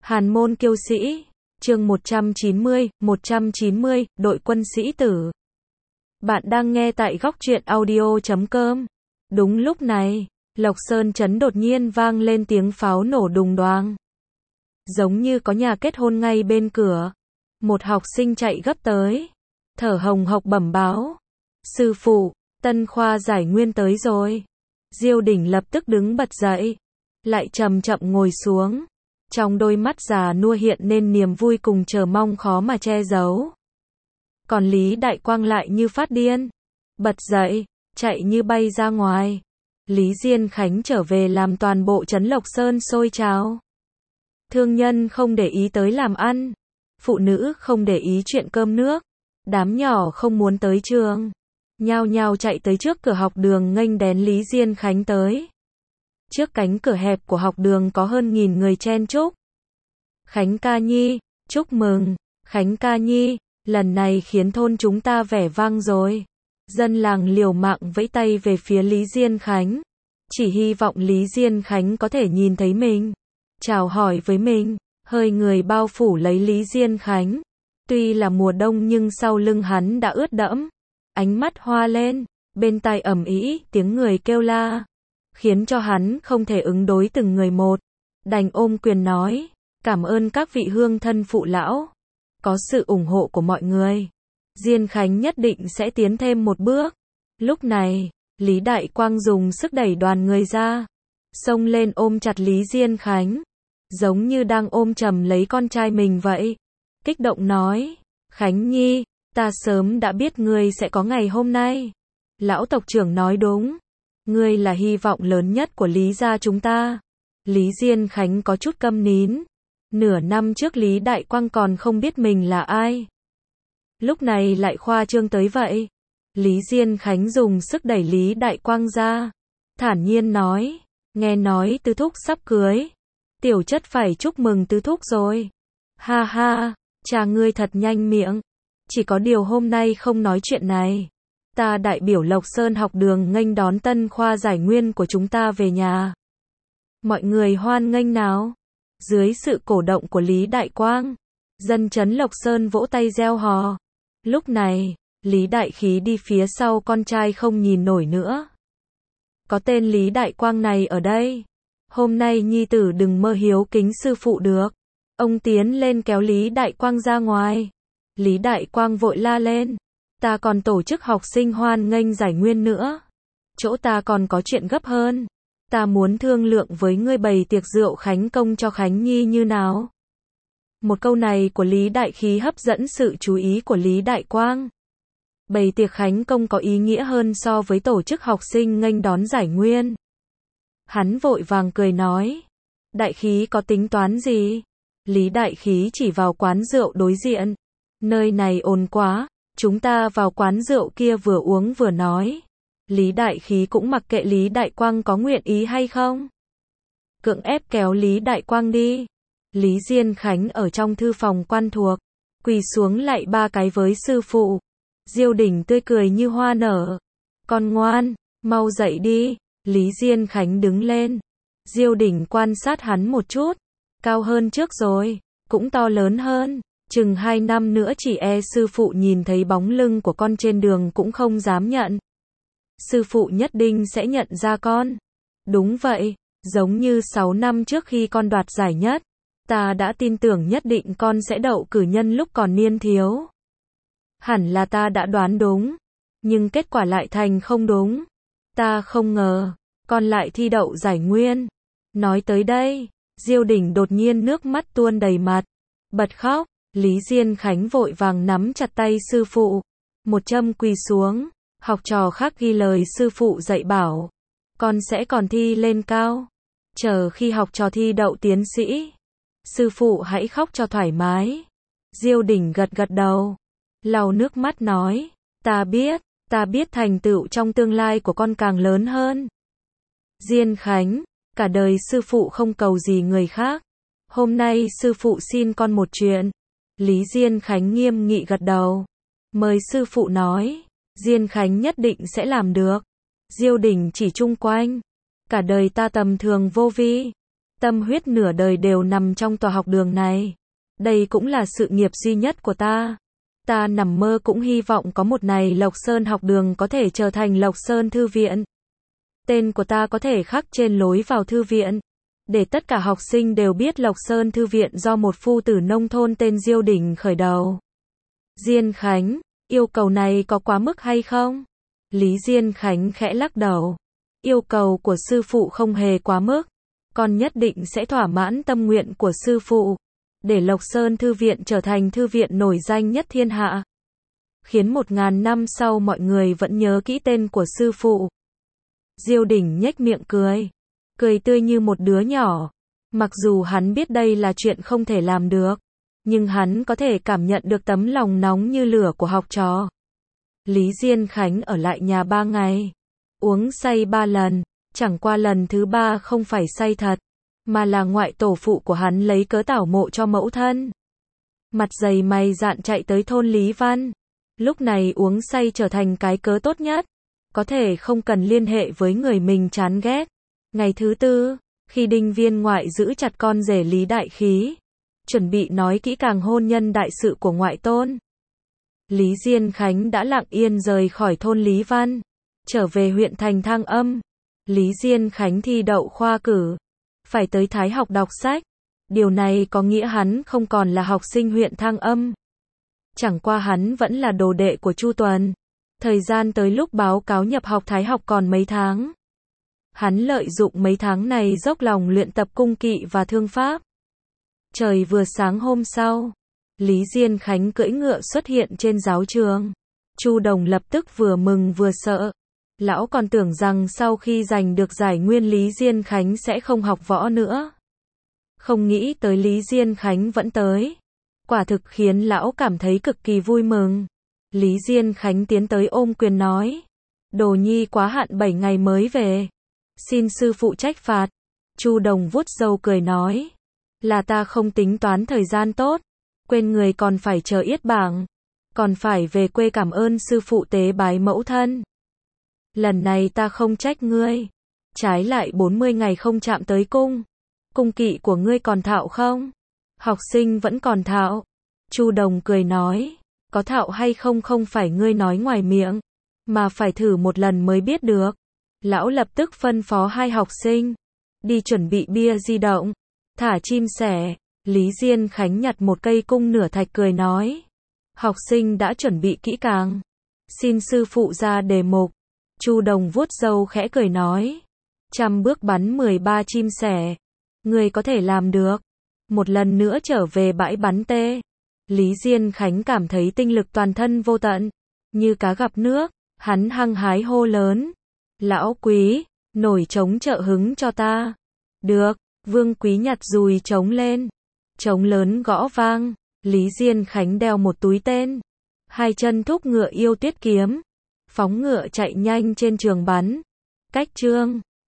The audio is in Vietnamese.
Hàn môn kiêu sĩ, chương 190, đội quân sĩ tử. Bạn đang nghe tại góc truyện audio.com. Đúng lúc này, Lộc Sơn trấn đột nhiên vang lên tiếng pháo nổ đùng đoàng. Giống như có nhà kết hôn ngay bên cửa. Một học sinh chạy gấp tới, thở hồng hộc bẩm báo. Sư phụ, tân khoa giải nguyên tới rồi. Diêu Đỉnh lập tức đứng bật dậy, lại chậm chậm ngồi xuống. Trong đôi mắt già nua hiện nên niềm vui cùng chờ mong khó mà che giấu. Còn Lý Đại Quang lại như phát điên, bật dậy, chạy như bay ra ngoài. Lý Diên Khánh trở về làm toàn bộ trấn Lộc Sơn sôi trào. Thương nhân không để ý tới làm ăn, phụ nữ không để ý chuyện cơm nước, đám nhỏ không muốn tới trường, nhao nhao chạy tới trước cửa học đường nghênh đón Lý Diên Khánh tới. Trước cánh cửa hẹp của học đường có hơn 1000 người chen chúc. Khánh ca nhi, chúc mừng, Khánh ca nhi, lần này khiến thôn chúng ta vẻ vang rồi. Dân làng liều mạng vẫy tay về phía Lý Diên Khánh, chỉ hy vọng Lý Diên Khánh có thể nhìn thấy mình, chào hỏi với mình. Hơi người bao phủ lấy Lý Diên Khánh. Tuy là mùa đông nhưng sau lưng hắn đã ướt đẫm, ánh mắt hoa lên, bên tai ầm ĩ tiếng người kêu la, khiến cho hắn không thể ứng đối từng người một, đành ôm quyền nói, cảm ơn các vị hương thân phụ lão, có sự ủng hộ của mọi người, Diên Khánh nhất định sẽ tiến thêm một bước. Lúc này, Lý Đại Quang dùng sức đẩy đoàn người ra, xông lên ôm chặt Lý Diên Khánh, giống như đang ôm chầm lấy con trai mình vậy, kích động nói, Khánh nhi, ta sớm đã biết ngươi sẽ có ngày hôm nay. Lão tộc trưởng nói đúng, ngươi là hy vọng lớn nhất của Lý gia chúng ta. Lý Diên Khánh có chút câm nín. Nửa năm trước Lý Đại Quang còn không biết mình là ai, lúc này lại khoa trương tới vậy. Lý Diên Khánh dùng sức đẩy Lý Đại Quang ra, thản nhiên nói, nghe nói tứ thúc sắp cưới, tiểu chất phải chúc mừng tứ thúc rồi. Ha ha, cha ngươi thật nhanh miệng, chỉ có điều hôm nay không nói chuyện này. Ta đại biểu Lộc Sơn học đường nghênh đón tân khoa giải nguyên của chúng ta về nhà. Mọi người hoan nghênh nào. Dưới sự cổ động của Lý Đại Quang, dân trấn Lộc Sơn vỗ tay reo hò. Lúc này, Lý Đại Khí đi phía sau con trai không nhìn nổi nữa. Có tên Lý Đại Quang này ở đây, hôm nay nhi tử đừng mơ hiếu kính sư phụ được. Ông tiến lên kéo Lý Đại Quang ra ngoài. Lý Đại Quang vội la lên, ta còn tổ chức học sinh hoan nghênh giải nguyên nữa. Chỗ ta còn có chuyện gấp hơn. Ta muốn thương lượng với ngươi bày tiệc rượu khánh công cho Khánh nhi như nào. Một câu này của Lý Đại Khí hấp dẫn sự chú ý của Lý Đại Quang. Bày tiệc khánh công có ý nghĩa hơn so với tổ chức học sinh nghênh đón giải nguyên. Hắn vội vàng cười nói, Đại Khí có tính toán gì? Lý Đại Khí chỉ vào quán rượu đối diện. Nơi này ồn quá, chúng ta vào quán rượu kia vừa uống vừa nói. Lý Đại Khí cũng mặc kệ Lý Đại Quang có nguyện ý hay không. Cưỡng ép kéo Lý Đại Quang đi. Lý Diên Khánh ở trong thư phòng quan thuộc, quỳ xuống lạy 3 cái với sư phụ. Diêu Đỉnh tươi cười như hoa nở. Con ngoan, mau dậy đi. Lý Diên Khánh đứng lên. Diêu Đỉnh quan sát hắn một chút. Cao hơn trước rồi, cũng to lớn hơn. Chừng 2 năm nữa chỉ e sư phụ nhìn thấy bóng lưng của con trên đường cũng không dám nhận. Sư phụ nhất định sẽ nhận ra con. Đúng vậy, giống như 6 năm trước khi con đoạt giải nhất, ta đã tin tưởng nhất định con sẽ đậu cử nhân lúc còn niên thiếu. Hẳn là ta đã đoán đúng, nhưng kết quả lại thành không đúng. Ta không ngờ, con lại thi đậu giải nguyên. Nói tới đây, Diêu Đỉnh đột nhiên nước mắt tuôn đầy mặt, bật khóc. Lý Diên Khánh vội vàng nắm chặt tay sư phụ, một châm quỳ xuống. Học trò khác ghi lời sư phụ dạy bảo, con sẽ còn thi lên cao. Chờ khi học trò thi đậu tiến sĩ, sư phụ hãy khóc cho thoải mái. Diêu Đỉnh gật gật đầu, lau nước mắt nói, ta biết thành tựu trong tương lai của con càng lớn hơn. Diên Khánh, cả đời sư phụ không cầu gì người khác. Hôm nay sư phụ xin con một chuyện. Lý Diên Khánh nghiêm nghị gật đầu. Mời sư phụ nói. Diên Khánh nhất định sẽ làm được. Diêu Đỉnh chỉ chung quanh. Cả đời ta tầm thường vô vi. Tâm huyết nửa đời đều nằm trong tòa học đường này. Đây cũng là sự nghiệp duy nhất của ta. Ta nằm mơ cũng hy vọng có một ngày Lộc Sơn học đường có thể trở thành Lộc Sơn Thư viện. Tên của ta có thể khắc trên lối vào thư viện, để tất cả học sinh đều biết Lộc Sơn Thư viện do một phu tử nông thôn tên Diêu Đình khởi đầu. Diên Khánh, yêu cầu này có quá mức hay không? Lý Diên Khánh khẽ lắc đầu. Yêu cầu của sư phụ không hề quá mức. Con nhất định sẽ thỏa mãn tâm nguyện của sư phụ, để Lộc Sơn Thư viện trở thành thư viện nổi danh nhất thiên hạ, khiến 1000 năm sau mọi người vẫn nhớ kỹ tên của sư phụ. Diêu Đình nhếch miệng cười, cười tươi như một đứa nhỏ. Mặc dù hắn biết đây là chuyện không thể làm được, nhưng hắn có thể cảm nhận được tấm lòng nóng như lửa của học trò. Lý Diên Khánh ở lại nhà 3 ngày, uống say 3 lần, chẳng qua lần thứ 3 không phải say thật, mà là ngoại tổ phụ của hắn lấy cớ tảo mộ cho mẫu thân. Mặt dày mày dạn chạy tới thôn Lý Văn. Lúc này uống say trở thành cái cớ tốt nhất, có thể không cần liên hệ với người mình chán ghét. Ngày thứ 4, khi Đinh Viên ngoại giữ chặt con rể Lý Đại Khí, chuẩn bị nói kỹ càng hôn nhân đại sự của ngoại tôn, Lý Diên Khánh đã lặng yên rời khỏi thôn Lý Văn, trở về huyện thành Thăng Âm. Lý Diên Khánh thi đậu khoa cử, phải tới Thái học đọc sách. Điều này có nghĩa hắn không còn là học sinh huyện Thăng Âm. Chẳng qua hắn vẫn là đồ đệ của Chu Tuần. Thời gian tới lúc báo cáo nhập học Thái học còn mấy tháng. Hắn lợi dụng mấy tháng này dốc lòng luyện tập cung kỵ và thương pháp. Trời vừa sáng hôm sau, Lý Diên Khánh cưỡi ngựa xuất hiện trên giáo trường. Chu Đồng lập tức vừa mừng vừa sợ. Lão còn tưởng rằng sau khi giành được giải nguyên Lý Diên Khánh sẽ không học võ nữa. Không nghĩ tới Lý Diên Khánh vẫn tới. Quả thực khiến lão cảm thấy cực kỳ vui mừng. Lý Diên Khánh tiến tới ôm quyền nói. Đồ nhi quá hạn 7 ngày mới về. Xin sư phụ trách phạt. Chu Đồng vuốt râu cười nói. Là ta không tính toán thời gian tốt. Quên người còn phải chờ yết bảng. Còn phải về quê cảm ơn sư phụ tế bái mẫu thân. Lần này ta không trách ngươi. Trái lại 40 ngày không chạm tới cung. Cung kỵ của ngươi còn thạo không? Học sinh vẫn còn thạo. Chu Đồng cười nói. Có thạo hay không không phải ngươi nói ngoài miệng, mà phải thử một lần mới biết được. Lão lập tức phân phó 2 học sinh. Đi chuẩn bị bia di động. Thả chim sẻ. Lý Diên Khánh nhặt một cây cung nửa thạch cười nói. Học sinh đã chuẩn bị kỹ càng. Xin sư phụ ra đề mục. Chu Đồng vuốt râu khẽ cười nói. 100 bước bắn 13 chim sẻ. Ngươi có thể làm được. Một lần nữa trở về bãi bắn tê. Lý Diên Khánh cảm thấy tinh lực toàn thân vô tận, như cá gặp nước. Hắn hăng hái hô lớn. Lão Quý, nổi trống trợ hứng cho ta. Được. Vương Quý nhặt dùi trống lên. Trống lớn gõ vang. Lý Diên Khánh đeo một túi tên. 2 chân thúc ngựa yêu tuyết kiếm. Phóng ngựa chạy nhanh trên trường bắn. Cách chương